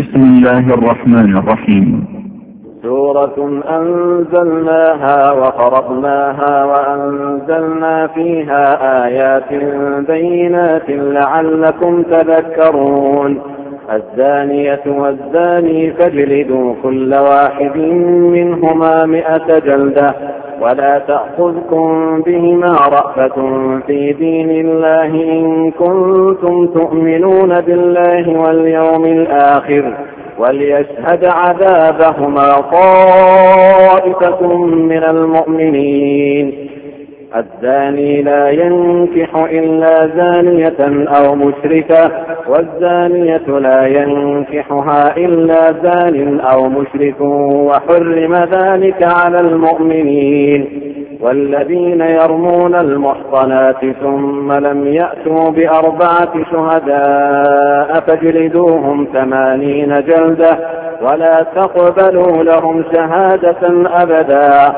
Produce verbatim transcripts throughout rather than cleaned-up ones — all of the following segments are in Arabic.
بسم الله الرحمن الرحيم. سورة أنزلناها وفرضناها وأنزلنا فيها آيات بينات لعلكم تذكرون. الزانية والزاني فاجلدوا كل واحد منهما مئة جلدة ولا تأخذكم بهما رأفة في دين الله إن كنتم تؤمنون بالله واليوم الآخر وليشهد عذابهما طائفة من المؤمنين. الزاني لا ينكح إلا زانية أو مشركة والزانية لا ينكحها إلا زان أو مشرك وحرم ذلك على المؤمنين. والذين يرمون المحصنات ثم لم يأتوا بأربعة شهداء فاجلدوهم ثمانين جلدة ولا تقبلوا لهم شهادة أبدا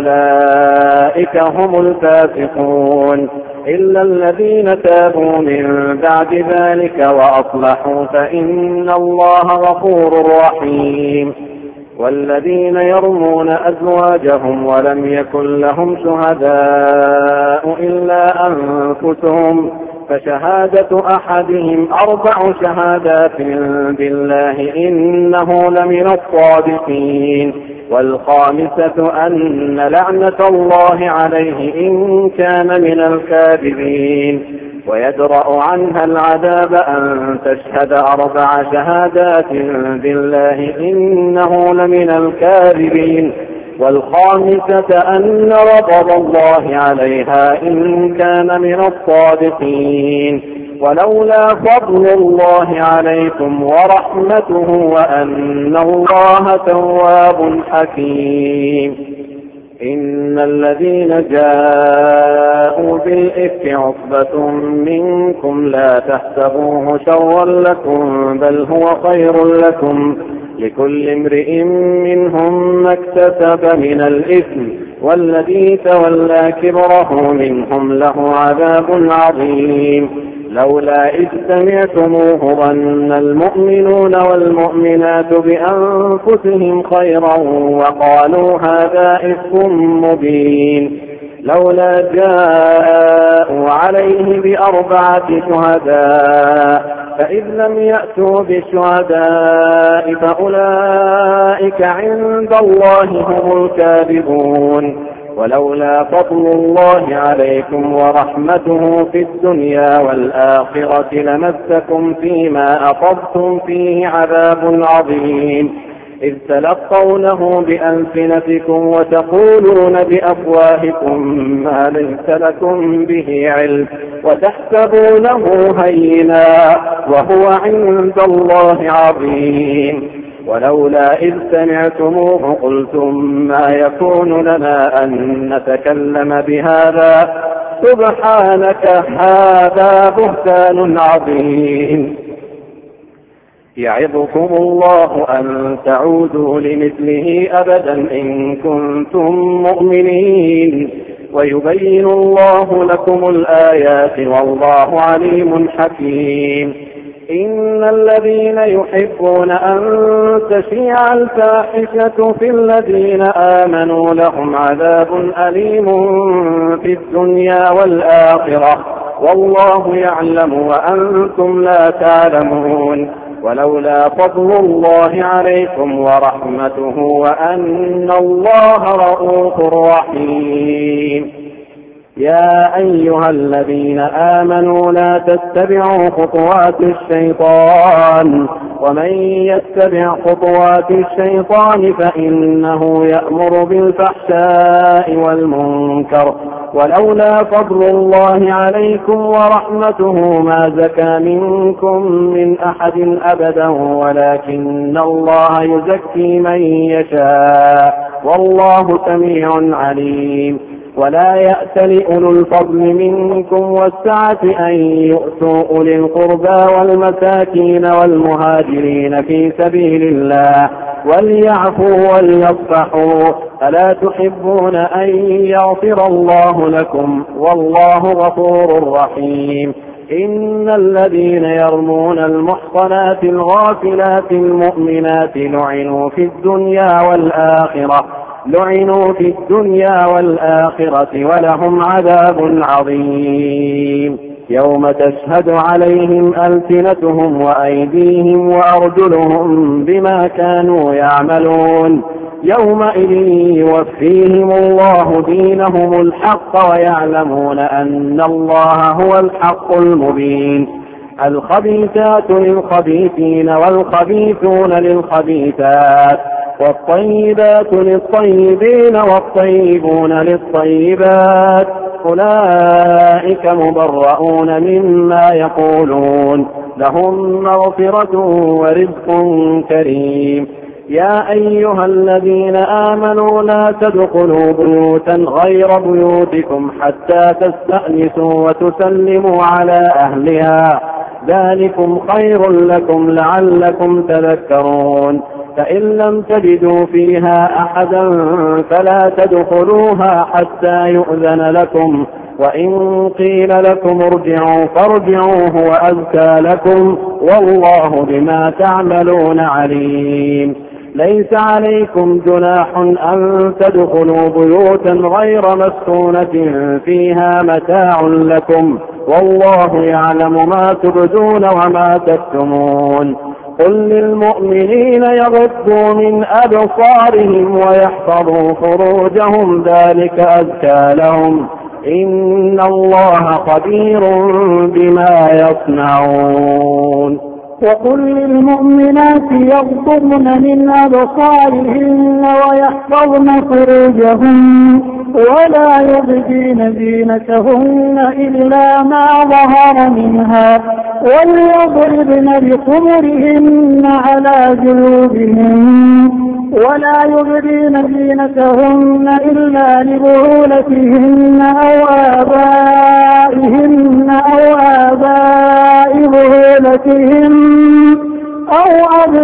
وأولئك هم الفاسقون إلا الذين تابوا من بعد ذلك وأصلحوا فإن الله غفور رحيم. والذين يرمون أزواجهم ولم يكن لهم شهداء إلا أنفسهم فشهادة أحدهم أربع شهادات بالله إنه لمن الصادقين. والخامسة أن لعنة الله عليه إن كان من الكاذبين. ويدرأ عنها العذاب أن تشهد أربع شهادات بالله إنه لمن الكاذبين. والخامسة أن غضب الله عليها إن كان من الصادقين. ولولا فضل الله عليكم ورحمته وأن الله تواب حكيم. إن الذين جاءوا بالإفك عصبة منكم لا تحسبوه شرا لكم بل هو خير لكم لكل امرئ منهم ما اكتسب من الإثم والذي تولى كبره منهم له عذاب عظيم. لولا إذ سمعتموه ظن المؤمنون والمؤمنات بأنفسهم خيرا وقالوا هذا إفك مبين. لولا جاءوا عليه بأربعة شهداء فإذ لم يأتوا بالشهداء فأولئك عند الله هم الكاذبون. ولولا فضل الله عليكم ورحمته في الدنيا والآخرة لمسكم فيما أخذتم فيه عذاب عظيم إذ تلقونه بألسنتكم وتقولون بأفواهكم ما ليس لكم به علم وتحسبونه هينا وهو عند الله عظيم. ولولا إذ سمعتموه قلتم ما يكون لنا أن نتكلم بهذا سبحانك هذا بهتان عظيم. يعظكم الله أن تعودوا لمثله أبدا إن كنتم مؤمنين ويبين الله لكم الآيات والله عليم حكيم. إن الذين يحبون أن تشيع الفاحشة في الذين آمنوا لهم عذاب أليم في الدنيا والآخرة والله يعلم وأنتم لا تعلمون. ولولا فضل الله عليكم ورحمته وأن الله رءوف رحيم. يا أيها الذين آمنوا لا تتبعوا خطوات الشيطان ومن يتبع خطوات الشيطان فإنه يأمر بالفحشاء والمنكر ولولا فضل الله عليكم ورحمته ما زكى منكم من أحد أبدا ولكن الله يزكي من يشاء والله سميع عليم. ولا يأتل أولو الفضل منكم والسعة أن يؤتوا أولي القربى والمساكين والمهاجرين في سبيل الله وليعفوا وليصفحوا ألا تحبون أن يغفر الله لكم والله غفور رحيم. إن الذين يرمون المحصنات الغافلات المؤمنات لعنوا في الدنيا والآخرة لعنوا في الدنيا والآخرة ولهم عذاب عظيم يوم تشهد عليهم ألسنتهم وأيديهم وأرجلهم بما كانوا يعملون يومئذ يوفيهم الله دينهم الحق ويعلمون أن الله هو الحق المبين الخبيثات للخبيثين والخبيثون للخبيثات والطيبات للطيبين والطيبون للطيبات أولئك مبرؤون مما يقولون لهم مغفرة ورزق كريم يا أيها الذين آمنوا لا تدخلوا بيوتا غير بيوتكم حتى تستأنسوا وتسلموا على أهلها ذلكم خير لكم لعلكم تذكرون فإن لم تجدوا فيها أحدا فلا تدخلوها حتى يؤذن لكم وإن قيل لكم ارجعوا فارجعوا هو أزكى لكم والله بما تعملون عليم ليس عليكم جناح أن تدخلوا بيوتا غير مسكونة فيها متاع لكم والله يعلم ما تبدون وما تكتمون قل للمؤمنين يغضوا من أبصارهم ويحفظوا فروجهم ذلك أزكى لهم إن الله خبير بما يصنعون وقل للمؤمنات يغضضن من أبصارهن ويحفظن فروجهن ولا يبدين زينتهن إلا ما ظهر منها وليضربن بخمرهن على جيوبهن ولا يبدين زينتهن إلا لبعولتهن أو آبائهن أو آباء بعولتهن أو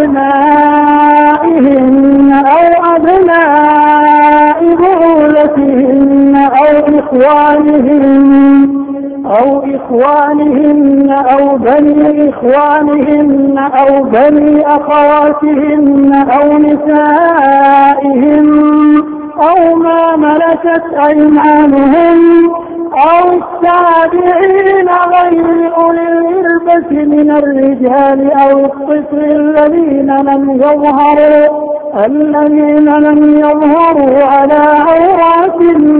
أبنائهن أو أبناء بعولتهن أو إخوانهن أو إخوانهن أو بني إخوانهن أو بني أخواتهن أو نسائهن أو ما ملكت أيمانهن أو التابعين غير أولي الإربة من الرجال أو الطفل الذين لم يظهروا الذين لم يظهروا على عورات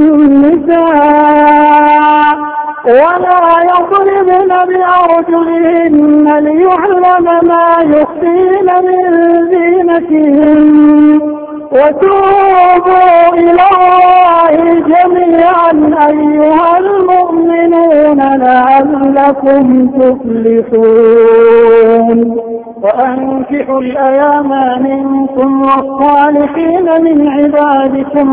النساء ولا يضربن بأرجلهن ليعلم ما يخفين من زينتهن وتوبوا إلى الله جميعا أيها المؤمنون لعلكم تفلحون وأنكحوا الأيام منكم والصالحين من عبادكم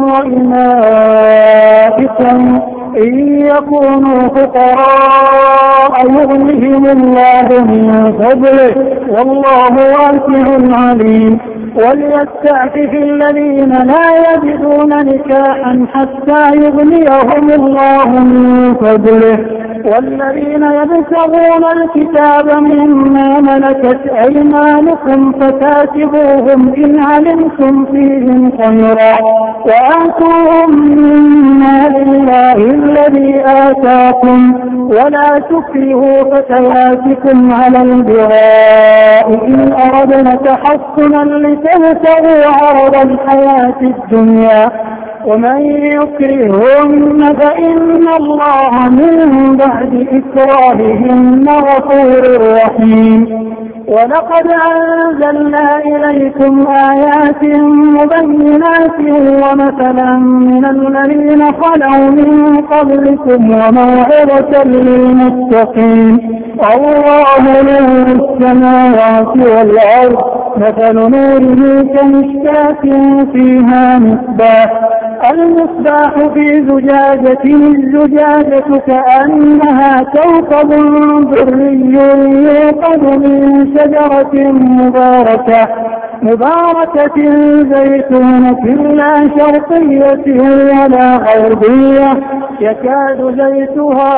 وإمائكم إن يكونوا فقراء يغنهم الله من فضله والله واسع عليم وليستعفف الذين لا يجدون نكاحا حتى يغنيهم الله من فضله والذين يبتغون الكتاب مما ملكت أيمانكم فكاتبوهم إن علمتم فيهم خيرا وآتوهم من مال الله الذي آتاكم ولا تكرهوا فتياتكم على البغاء إن أردنا تحصنا لتبتغوا عرض الحياة الدنيا ومن يكرهن فإن الله من بعد إكراههن غفور رحيم ولقد أنزلنا إليكم آيات مبينات ومثلا من الذين خلوا من قبلكم وموعظة للمتقين الله نور السماوات والأرض مثل نوره كمشكاة فيها مصباح المصباح في زجاجة الزجاجة كأنها كوكب دري يوقد من شجرة مباركة مباركة زيتونة لا شرقية ولا غربية يكاد زيتها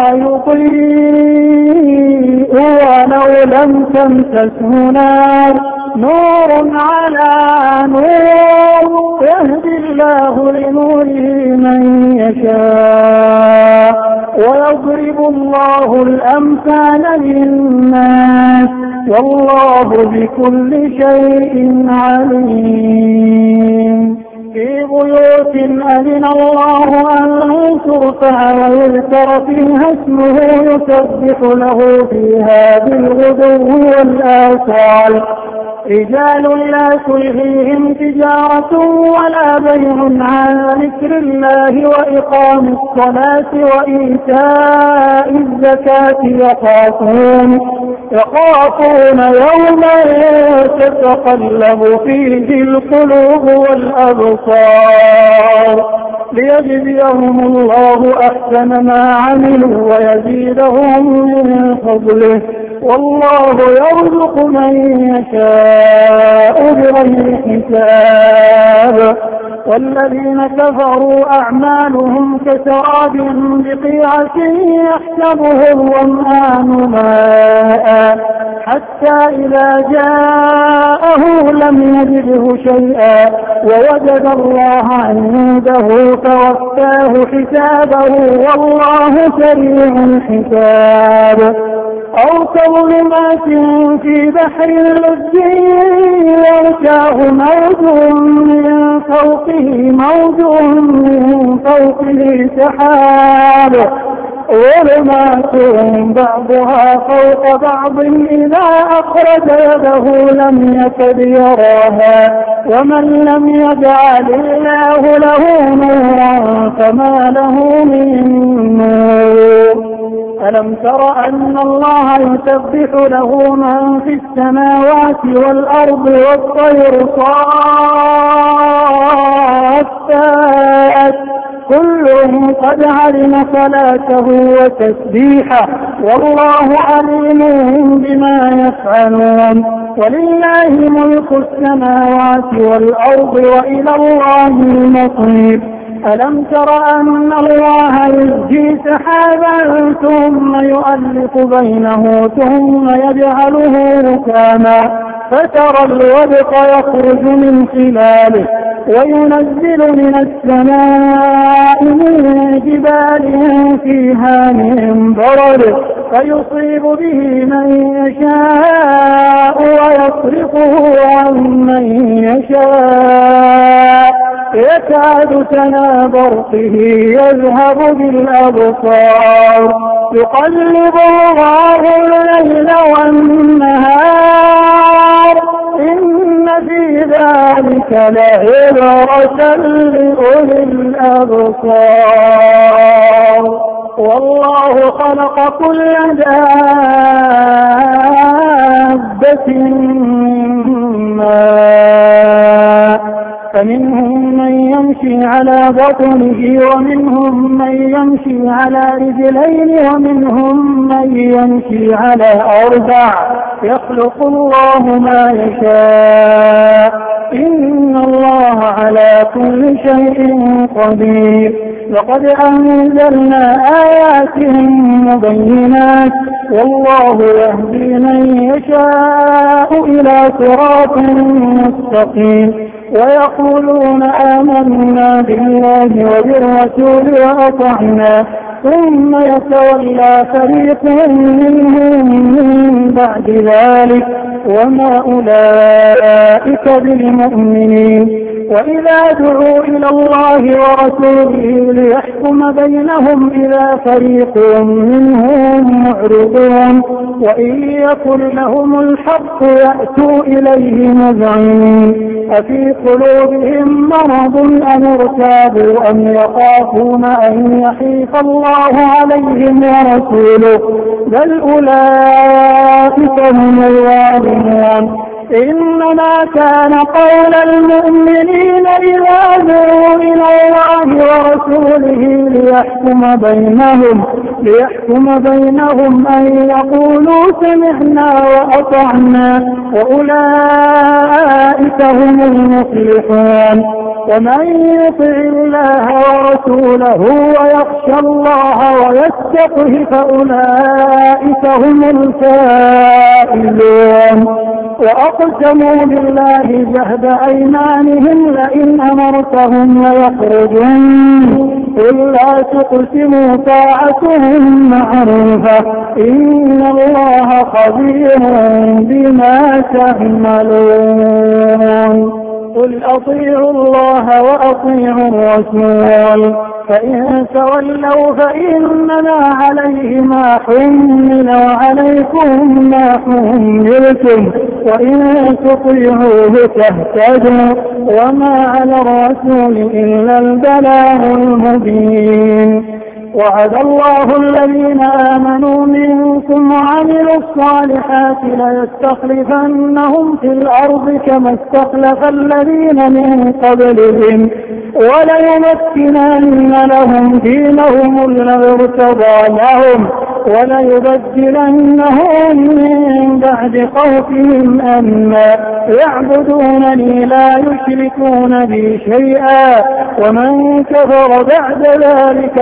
يضيء ولو لم تمسسه نار نور على نور يهدي الله لنوره من يشاء ويضرب الله الأمثال للناس والله بكل شيء عليم. في بيوت أذن الله أن ترفع ويذكر فيها اسمه يسبح له فيها بالغدو والآصال رجال لا تلهيهم تجارة ولا بيع عن ذكر الله وإقام الصلاة وإيتاء الزكاة يخافون يخافون يوما تتقلب فيه القلوب والأبصار ليجزيهم الله أحسن ما عملوا ويزيدهم من فضله والله يرزق من يشاء بغير حساب. والذين كفروا أعمالهم كسراب بقيعة يحسبه الظمآن ماء حتى إذا جاءه لم يجده شيئا ووجد الله عنده فوفاه حسابه والله سريع الحساب. أو كظلمات في بحر لجي يغشاه موج من فوقه موج من فوقه سحاب ظلمات بعضها فوق بعض إذا أخرج يده لم يكد يراها ومن لم يجعل الله له نورا فما له من نور. ألم تر أن الله يسبح له من في السماوات والأرض والطير صافات كل قد علم صلاته وتسبيحه والله عليم بما يفعلون. ولله ملك السماوات والأرض وإلى الله المصير. ألم تر أن الله يزجي سحابا ثم يؤلف بينه ثم يجعله ركاما فترى الودق يخرج من خلاله وينزل من السماء من جبال فيها من برد فيصيب به من يشاء ويصرفه عن من يشاء يكاد سنا برقه يذهب بالأبصار يقلب الله الليل والنهار إن في ذلك لعبرة لأولي الأبصار. والله خلق كل دابة من ماء فمنهم من يمشي على بطنه ومنهم من يمشي على رجلين ومنهم من يمشي على أربع يخلق الله ما يشاء إن الله على كل شيء قدير. وقد أنزلنا آيات مبينات والله يهدي من يشاء إلى صراط مستقيم. ويقولون آمنا بالله وبالرسول وأطعنا ثم يتولى فريق منهم من بعد ذلك وما أولئك بالمؤمنين. وإذا دعوا إلى الله ورسوله ليحكم بينهم إذا فريق منهم معرضون وإن يكن لهم الحق يأتوا إليه مذعنين أفي قلوبهم مرض أم ارتابوا أم يخافون أن يحيف الله عليهم ورسوله بل أولئك هم الظالمون. إنما كان قول المؤمنين إذا دعوا إلى الله ورسوله ليحكم بينهم ليحكم بينهم أن يقولوا سمعنا وأطعنا وأولئك فأولئك هم المفلحون. ومن يطع الله ورسوله ويخشى الله ويتقه فأولئك هم الفائزون. وأقسموا بالله جهد أيمانهم لئن أمرتهم ليخرجون قل لا تقسموا طاعتهم معروفة إن الله خبير بما تعملون. قل أطيعوا الله وأطيعوا الرسول فإن تولوا فإنما عليه ما حمل وعليكم ما حملتم وإن تطيعوه تهتدوا وما على الرسول إلا البلاغ المبين. وعد الله الذين آمنوا منكم وعملوا الصالحات ليستخلفنهم في الأرض كما استخلف الذين من قبلهم وليمكنن لهم دينهم الذي ارتضى لهم وليبدلنهم من بعد خوفهم أمنا يعبدونني لا يشركون بي شيئا ومن كفر بعد ذلك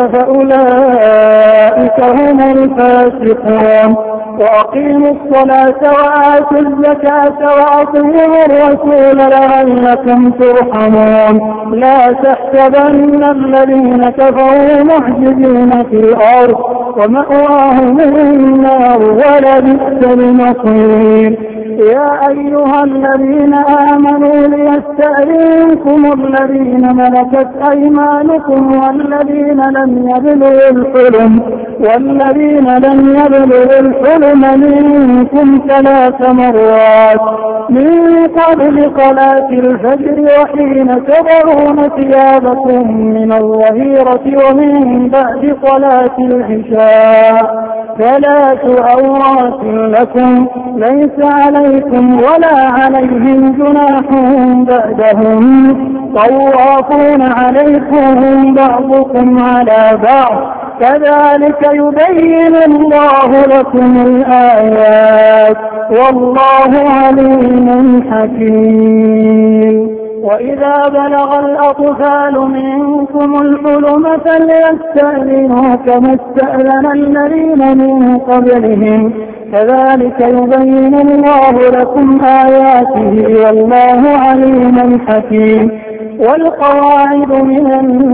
فأولئك هم الفاسقون. وأقيموا الصلاة وآتوا الزكاة وأطيعوا الرسول لعلكم ترحمون. لا تحسبن الذين كفروا معجزين في الأرض ومأواهم النار ولبئس المصير. يا أيها الذين آمنوا ليستأذنكم الذين ملكت أيمانكم والذين لم يبلغوا الحلم والذين لم يبلغوا الحلم منكم ثلاث مرات من قبل صلاة الفجر وحين تضعون ثيابكم من الظهيرة ومن بعد صلاة العشاء ثلاث عورات لكم ليس عليكم ولا عليهم جناح بعدهم طوافون عليكم بعضكم على بعض كذلك يبين الله لكم الآيات والله عليم حكيم. وإذا بلغ الأطفال منكم الحلم فليستأذنوا كما استأذن الذين من قبلهم كذلك يبين الله لكم آياته والله عليم حكيم. والقواعد من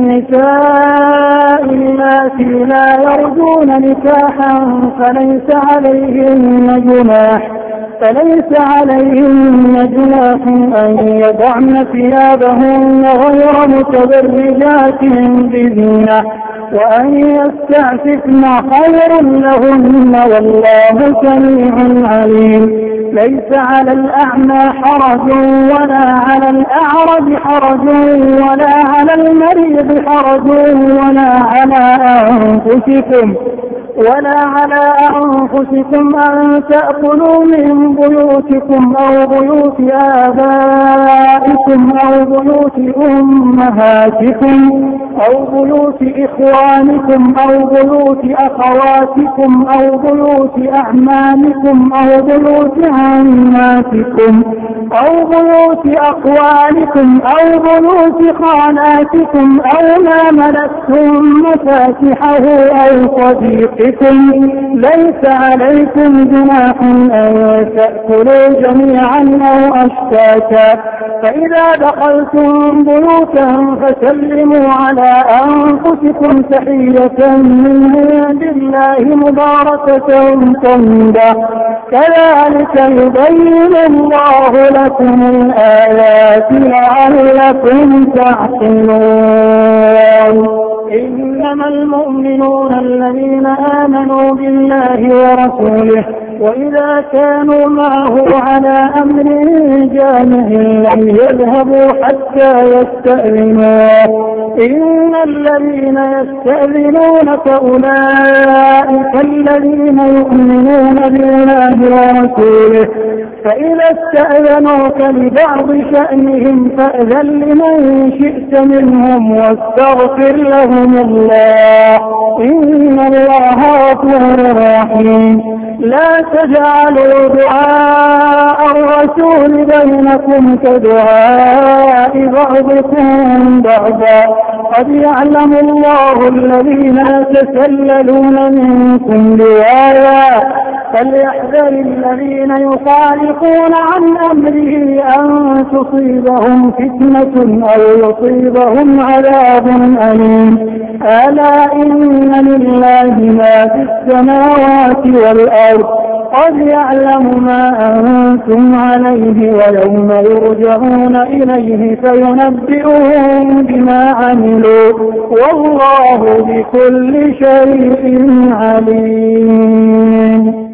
النساء اللاتي لا يرجون نكاحا فليس عليهن جناح فليس عليهن جناح أن يضعن ثيابهن غير متبرجات بزينة وأن يستعففن خير لهن والله سميع عليم. ليس على الأعمى حرج ولا على الأعرج حرج ولا على المريض حرج ولا على أنفسكم ولا على أنفسكم أن تأكلوا من بيوتكم أو بيوت آبائكم أو بيوت أمهاتكم أو بيوت إخوانكم أو بيوت أخواتكم أو بيوت أعمامكم أو بيوت عماتكم أو بيوت أخوالكم أو بيوت خالاتكم أو ما ملكتم مفاتحه أو صديقكم ليس عليكم جناح أن تأكلوا جميعا أو أشتاتا فإذا دخلتم بيوتا فسلموا على أنفسكم تحية من عند الله مباركة طيبة كذلك يبين الله لكم الآيات لعلكم تعقلون. إنما المؤمنون الذين آمنوا بالله ورسوله وإذا كانوا معه على أمر جامع لم يذهبوا حتى يستأذنوه إن الذين يستأذنونك أولئك الذين يؤمنون بالله ورسوله فإذا استأذنوك لبعض شأنهم فأذن لمن شئت منهم واستغفر لهم الله إن الله غفور رحيم. لا تجعلوا دعاء الرسول بينكم كدعاء بعضكم بعضا قد يعلم الله الذين يتسللون منكم لواذا فليحذر الذين يخالفون عن أمره أن تصيبهم فتنة أو يصيبهم عذاب أليم ألا إن لله ما في السماوات والأرض قد يعلم ما أنتم عليه ويوم يرجعون إليه فينبئهم بما عملوا والله بكل شيء عليم.